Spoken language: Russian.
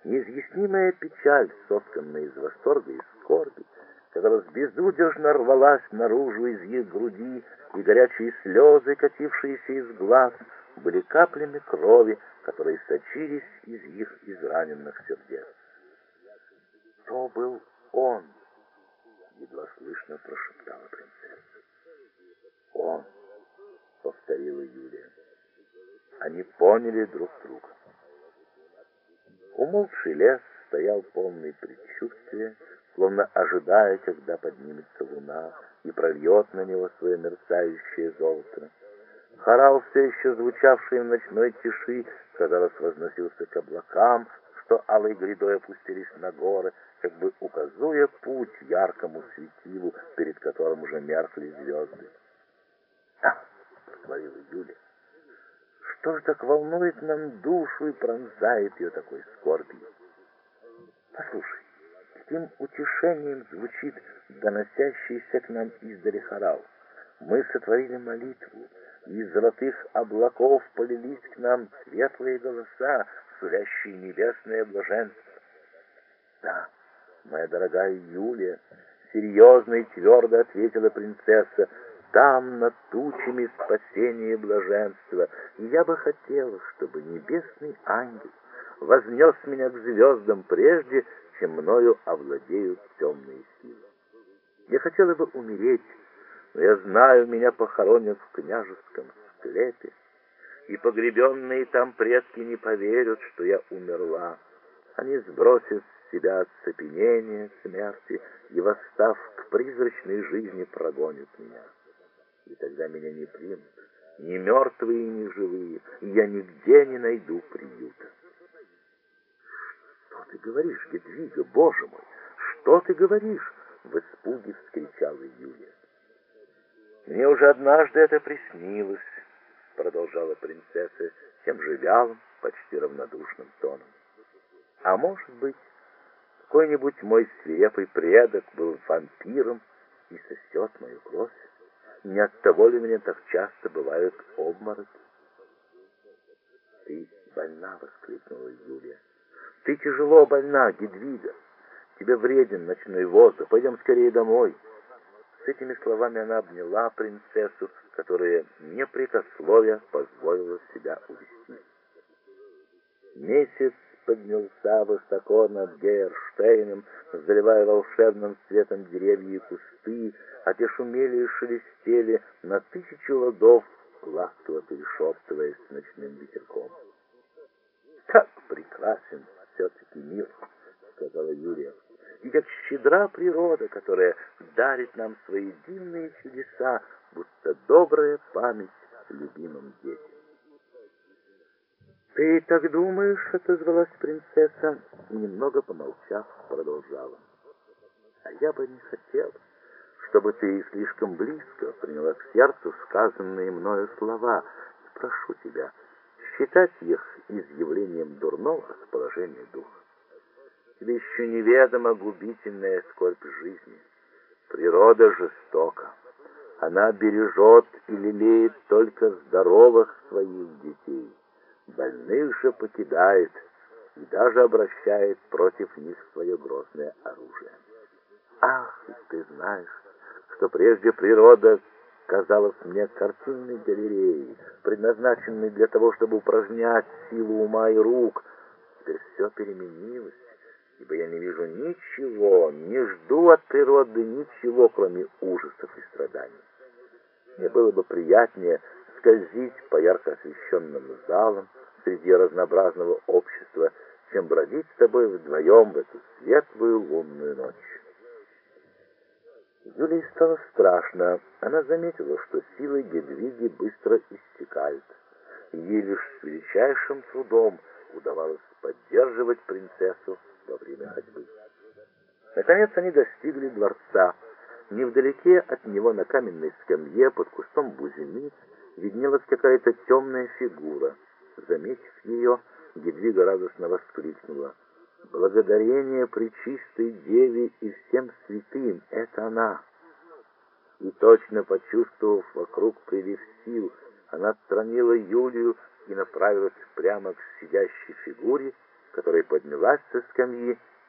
Неизъяснимая печаль, сотканная из восторга и скорби, казалось, безудержно рвалась наружу из их груди, и горячие слезы, катившиеся из глаз, были каплями крови, которые сочились из их израненных сердец. «То был он!» — едва слышно прошептала принцесса. «Он!» — повторила Юлия. Они поняли друг друга. Умолкший лес стоял полный предчувствия, словно ожидая, когда поднимется луна и прольет на него свое мерцающее золото. Хорал, все еще звучавший в ночной тиши, казалось, возносился к облакам, что алой грядой опустились на горы, как бы указуя путь яркому светилу, перед которым уже меркли звезды. «Ах!» — проговорила Юля. «Что ж так волнует нам душу и пронзает ее такой скорбью? Послушай, каким утешением звучит доносящийся к нам издали хорал. Мы сотворили молитву, и из золотых облаков полились к нам светлые голоса, сулящие небесное блаженство. Да, моя дорогая Юлия, серьезно и твердо ответила принцесса, там над тучами спасение и блаженство, и я бы хотела, чтобы небесный ангел вознес меня к звездам прежде, чем мною овладеют темные силы. Я хотела бы умереть, но я знаю, меня похоронят в княжеском склепе, и погребенные там предки не поверят, что я умерла. Они сбросят с себя оцепенение смерти и, восстав к призрачной жизни, прогонят меня. И тогда меня не примут, ни мертвые, ни живые, и я нигде не найду приюта. «Что ты говоришь, Гедвига, Боже мой, что ты говоришь?» — в испуге вскричала Юлия. «Мне уже однажды это приснилось», — продолжала принцесса тем же вялым, почти равнодушным тоном. «А может быть, какой-нибудь мой свирепый предок был вампиром и сосет мою кровь? Не оттого ли меня так часто бывают обмороки?» «Ты больна!» — воскликнула Юлия. «Ты тяжело больна, Гедвига! Тебе вреден ночной воздух, пойдем скорее домой!» С этими словами она обняла принцессу, которая непрекословия позволила себя увести. Месяц поднялся высоко над Гейерштейном, заливая волшебным светом деревья и кусты, а те шумели и шелестели на тысячу ладов, ласково перешептываясь с ночным ветерком. «Как прекрасен все-таки мир!» — сказала Юлия. «И как щедра природа, которая дарит нам свои дивные чудеса, будто добрая память любимым детям». «Ты так думаешь?» — отозвалась принцесса, и, немного помолчав, продолжала. «А я бы не хотела, чтобы ты слишком близко приняла к сердцу сказанные мною слова, и прошу тебя считать их изъявлением дурного расположения духа. Тебе еще неведома губительная скорбь жизни. Природа жестока. Она бережет и лелеет только здоровых своих детей. Больных же покидает и даже обращает против них свое грозное оружие. Ах, ты знаешь, что прежде природа казалась мне картинной галереей, предназначенной для того, чтобы упражнять силу ума и рук. Теперь все переменилось, ибо я не вижу ничего, не жду от природы ничего, кроме ужасов и страданий. Мне было бы приятнее скользить по ярко освещенным залам среди разнообразного общества, чем бродить с тобой вдвоем в эту светлую лунную ночь. Юлии стало страшно. Она заметила, что силы Гедвиги быстро истекают. Ей лишь с величайшим трудом удавалось поддерживать принцессу во время ходьбы. Наконец они достигли дворца. Невдалеке от него на каменной скамье под кустом бузины виднелась какая-то темная фигура. Заметив ее, Гедвига радостно воскликнула: «Благодарение Пречистой Деве и всем святым! Это она!» И точно почувствовав вокруг прилив сил, она отстранила Юлию и направилась прямо к сидящей фигуре, которая поднялась со скамьи